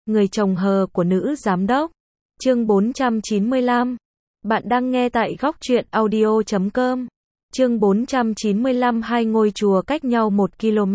Người chồng hờ của nữ giám đốc. Chương 495. Bạn đang nghe tại góc truyện audio.com. Chương 495. Hai ngôi chùa cách nhau 1 km.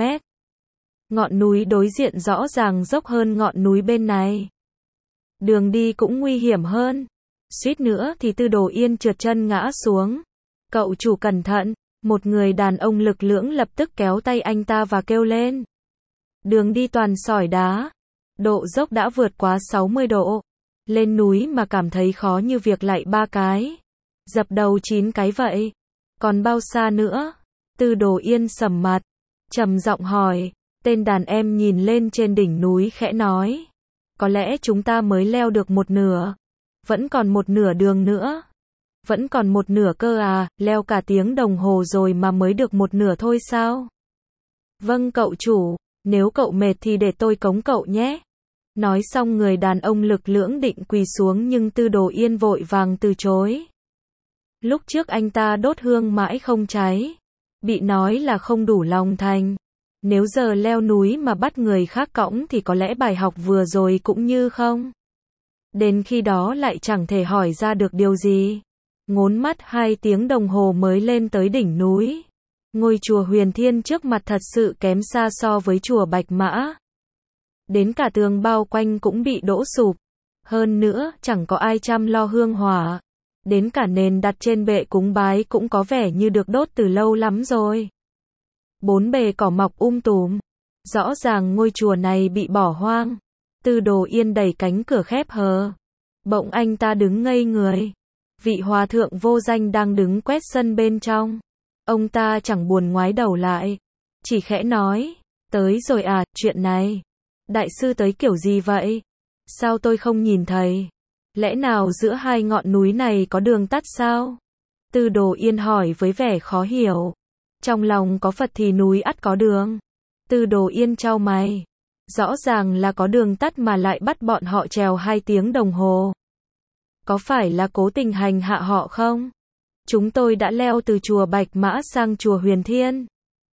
Ngọn núi đối diện rõ ràng dốc hơn ngọn núi bên này. Đường đi cũng nguy hiểm hơn. Suýt nữa thì Tư Đồ Yên trượt chân ngã xuống. Cậu chủ cẩn thận. Một người đàn ông lực lưỡng lập tức kéo tay anh ta và kêu lên. Đường đi toàn sỏi đá. Độ dốc đã vượt quá 60 độ. Lên núi mà cảm thấy khó như việc lạy 3 cái. Dập đầu 9 cái vậy. Còn bao xa nữa? Tư Đồ Yên sầm mặt. Trầm giọng hỏi. Tên đàn em nhìn lên trên đỉnh núi khẽ nói. Có lẽ chúng ta mới leo được một nửa. Vẫn còn một nửa đường nữa. Vẫn còn một nửa cơ à, leo cả tiếng đồng hồ rồi mà mới được một nửa thôi sao? Vâng cậu chủ, nếu cậu mệt thì để tôi cõng cậu nhé. Nói xong người đàn ông lực lưỡng định quỳ xuống nhưng Tư Đồ Yên vội vàng từ chối. Lúc trước anh ta đốt hương mãi không cháy. Bị nói là không đủ lòng thành. Nếu giờ leo núi mà bắt người khác cõng thì có lẽ bài học vừa rồi cũng như không. Đến khi đó lại chẳng thể hỏi ra được điều gì. Ngốn mắt 2 tiếng đồng hồ mới lên tới đỉnh núi. Ngôi chùa Huyền Thiên trước mặt thật sự kém xa so với chùa Bạch Mã. Đến cả tường bao quanh cũng bị đổ sụp. Hơn nữa, chẳng có ai chăm lo hương hỏa. Đến cả nền đặt trên bệ cúng bái cũng có vẻ như được đốt từ lâu lắm rồi. 4 bề cỏ mọc tùm. Rõ ràng ngôi chùa này bị bỏ hoang. Tư Đồ Yên đẩy cánh cửa khép hờ. Bỗng anh ta đứng ngây người. Vị hòa thượng vô danh đang đứng quét sân bên trong. Ông ta chẳng buồn ngoái đầu lại. Chỉ khẽ nói. Tới rồi à, chuyện này. Đại sư tới kiểu gì vậy? Sao tôi không nhìn thấy? Lẽ nào giữa hai ngọn núi này có đường tắt sao? Tư Đồ Yên hỏi với vẻ khó hiểu. Trong lòng có Phật thì núi ắt có đường. Tư Đồ Yên chau mày. Rõ ràng là có đường tắt mà lại bắt bọn họ trèo 2 tiếng đồng hồ. Có phải là cố tình hành hạ họ không? Chúng tôi đã leo từ chùa Bạch Mã sang chùa Huyền Thiên.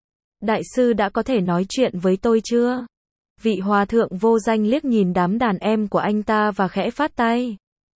Đại sư đã có thể nói chuyện với tôi chưa? Vị hòa thượng vô danh liếc nhìn đám đàn em của anh ta và khẽ phát tay.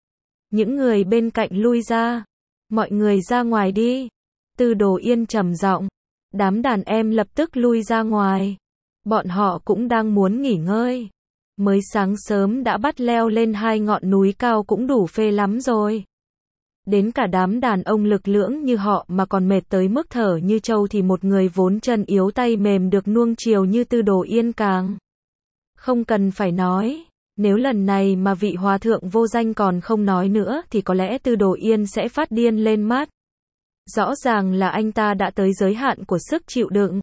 Những người bên cạnh lui ra. Mọi người ra ngoài đi. Tư Đồ Yên trầm giọng. Đám đàn em lập tức lui ra ngoài. Bọn họ cũng đang muốn nghỉ ngơi. Mới sáng sớm đã bắt leo lên 2 ngọn núi cao cũng đủ phê lắm rồi. Đến cả đám đàn ông lực lưỡng như họ mà còn mệt tới mức thở như trâu thì một người vốn chân yếu tay mềm được nuông chiều như Tư Đồ Yên càng. Không cần phải nói, nếu lần này mà vị hòa thượng vô danh còn không nói nữa thì có lẽ Tư Đồ Yên sẽ phát điên lên mắt. Rõ ràng là anh ta đã tới giới hạn của sức chịu đựng.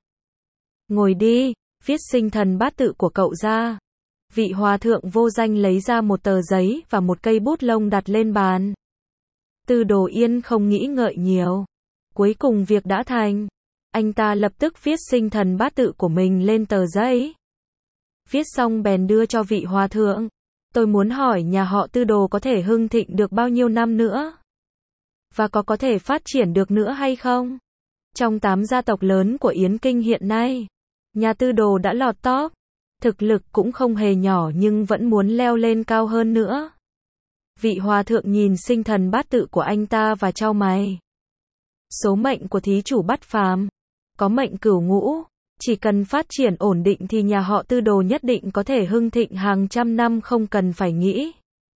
Ngồi đi, viết sinh thần bát tự của cậu ra. Vị hòa thượng vô danh lấy ra một tờ giấy và một cây bút lông đặt lên bàn. Tư Đồ Yên không nghĩ ngợi nhiều. Cuối cùng việc đã thành. Anh ta lập tức viết sinh thần bát tự của mình lên tờ giấy. Viết xong bèn đưa cho vị hòa thượng. Tôi muốn hỏi nhà họ Tư Đồ có thể hưng thịnh được bao nhiêu năm nữa? Và có thể phát triển được nữa hay không? Trong 8 gia tộc lớn của Yến Kinh hiện nay, nhà Tư Đồ đã lọt top. Thực lực cũng không hề nhỏ nhưng vẫn muốn leo lên cao hơn nữa. Vị hòa thượng nhìn sinh thần bát tự của anh ta và chau mày. Số mệnh của thí chủ Bát Phàm, có mệnh cửu ngũ, chỉ cần phát triển ổn định thì nhà họ Tư Đồ nhất định có thể hưng thịnh hàng trăm năm không cần phải nghĩ.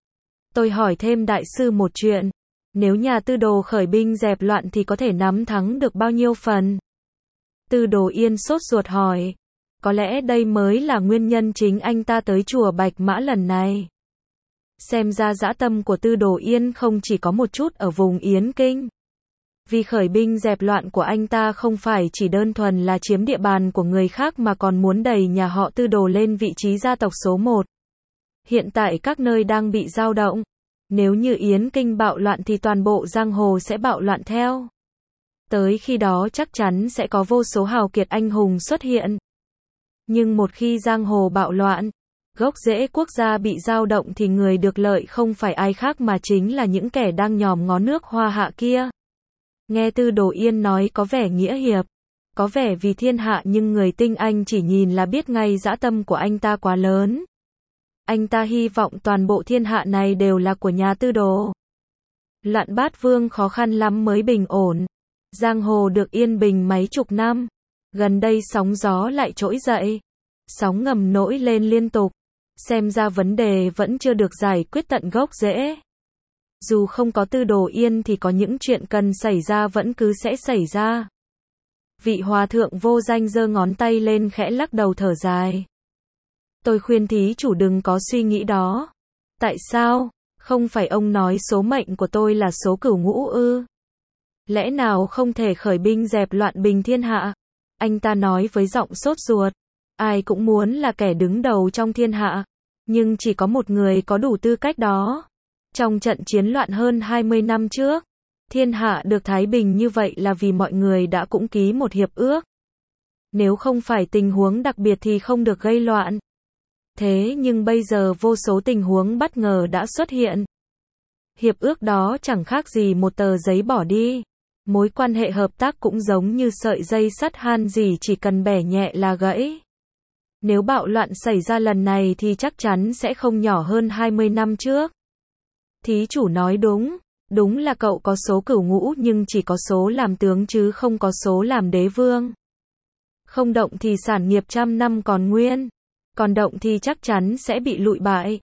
Tôi hỏi thêm đại sư một chuyện, nếu nhà Tư Đồ khởi binh dẹp loạn thì có thể nắm thắng được bao nhiêu phần? Tư Đồ Yên sốt ruột hỏi. Có lẽ đây mới là nguyên nhân chính anh ta tới chùa Bạch Mã lần này. Xem ra dã tâm của Tư Đồ Yên không chỉ có một chút ở vùng Yến Kinh. Vì khởi binh dẹp loạn của anh ta không phải chỉ đơn thuần là chiếm địa bàn của người khác mà còn muốn đẩy nhà họ Tư Đồ lên vị trí gia tộc số 1. Hiện tại các nơi đang bị dao động. Nếu như Yến Kinh bạo loạn thì toàn bộ giang hồ sẽ bạo loạn theo. Tới khi đó chắc chắn sẽ có vô số hào kiệt anh hùng xuất hiện. Nhưng một khi giang hồ bạo loạn, gốc rễ quốc gia bị dao động thì người được lợi không phải ai khác mà chính là những kẻ đang nhòm ngó nước Hoa Hạ kia. Nghe Tư Đồ Yên nói có vẻ nghĩa hiệp, có vẻ vì thiên hạ nhưng người tinh anh chỉ nhìn là biết ngay dã tâm của anh ta quá lớn. Anh ta hy vọng toàn bộ thiên hạ này đều là của nhà Tư Đồ. Loạn Bát Vương khó khăn lắm mới bình ổn. Giang hồ được yên bình mấy chục năm. Gần đây sóng gió lại trỗi dậy. Sóng ngầm nổi lên liên tục. Xem ra vấn đề vẫn chưa được giải quyết tận gốc rễ. Dù không có Tư Đồ Yên thì có những chuyện cần xảy ra vẫn cứ sẽ xảy ra. Vị hòa thượng vô danh giơ ngón tay lên khẽ lắc đầu thở dài. Tôi khuyên thí chủ đừng có suy nghĩ đó. Tại sao? Không phải ông nói số mệnh của tôi là số cửu ngũ ư? Lẽ nào không thể khởi binh dẹp loạn bình thiên hạ? Anh ta nói với giọng sốt ruột. Ai cũng muốn là kẻ đứng đầu trong thiên hạ. Nhưng chỉ có một người có đủ tư cách đó. Trong trận chiến loạn hơn 20 năm trước, thiên hạ được thái bình như vậy là vì mọi người đã cũng ký một hiệp ước. Nếu không phải tình huống đặc biệt thì không được gây loạn. Thế nhưng bây giờ vô số tình huống bất ngờ đã xuất hiện. Hiệp ước đó chẳng khác gì một tờ giấy bỏ đi. Mối quan hệ hợp tác cũng giống như sợi dây sắt han gì chỉ cần bẻ nhẹ là gãy. Nếu bạo loạn xảy ra lần này thì chắc chắn sẽ không nhỏ hơn 20 năm trước. Thí chủ nói đúng, đúng là cậu có số cửu ngũ nhưng chỉ có số làm tướng chứ không có số làm đế vương. Không động thì sản nghiệp trăm năm còn nguyên, còn động thì chắc chắn sẽ bị lụi bại.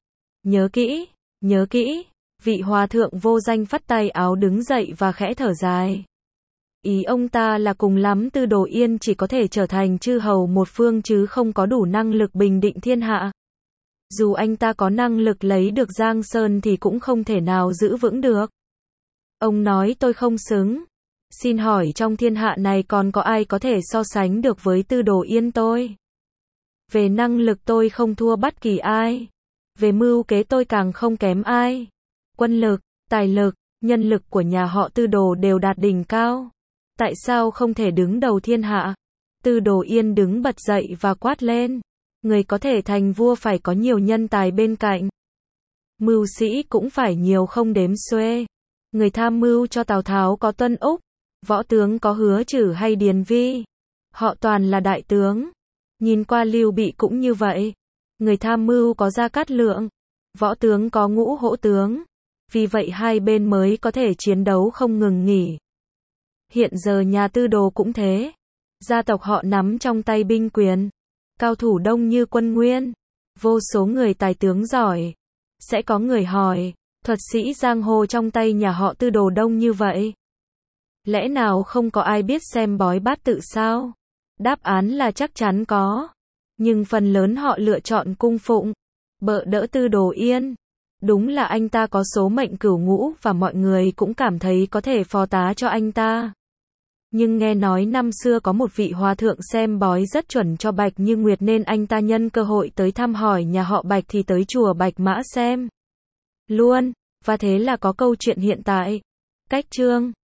Nhớ kỹ, vị hòa thượng vô danh phất tay áo đứng dậy và khẽ thở dài. Ý ông ta là cùng lắm Tư Đồ Yên chỉ có thể trở thành chư hầu một phương chứ không có đủ năng lực bình định thiên hạ. Dù anh ta có năng lực lấy được Giang Sơn thì cũng không thể nào giữ vững được. Ông nói tôi không xứng. Xin hỏi trong thiên hạ này còn có ai có thể so sánh được với Tư Đồ Yên tôi? Về năng lực tôi không thua bất kỳ ai. Về mưu kế tôi càng không kém ai. Quân lực, tài lực, nhân lực của nhà họ Tư Đồ đều đạt đỉnh cao. Tại sao không thể đứng đầu thiên hạ? Tư Đồ Yên đứng bật dậy và quát lên. Người có thể thành vua phải có nhiều nhân tài bên cạnh. Mưu sĩ cũng phải nhiều không đếm xuê. Người tham mưu cho Tào Tháo có Tuân Úc, võ tướng có Hứa Trử hay Điền Vi. Họ toàn là đại tướng. Nhìn qua Lưu Bị cũng như vậy. Người tham mưu có Gia Cát Lượng, võ tướng có Ngũ Hỗ tướng. Vì vậy hai bên mới có thể chiến đấu không ngừng nghỉ. Hiện giờ nhà Tư Đồ cũng thế. Gia tộc họ nắm trong tay binh quyền. Cao thủ đông như quân nguyên. Vô số người tài tướng giỏi. Sẽ có người hỏi, thuật sĩ giang hồ trong tay nhà họ Tư Đồ đông như vậy. Lẽ nào không có ai biết xem bói bát tự sao? Đáp án là chắc chắn có. Nhưng phần lớn họ lựa chọn cung phụng, bợ đỡ Tư Đồ Yên. Đúng là anh ta có số mệnh cửu ngũ và mọi người cũng cảm thấy có thể phò tá cho anh ta. Nhưng nghe nói năm xưa có một vị hòa thượng xem bói rất chuẩn cho Bạch Như Nguyệt nên anh ta nhân cơ hội tới thăm hỏi nhà họ Bạch thì tới chùa Bạch Mã xem luôn. Và thế là có câu chuyện hiện tại. Cách chương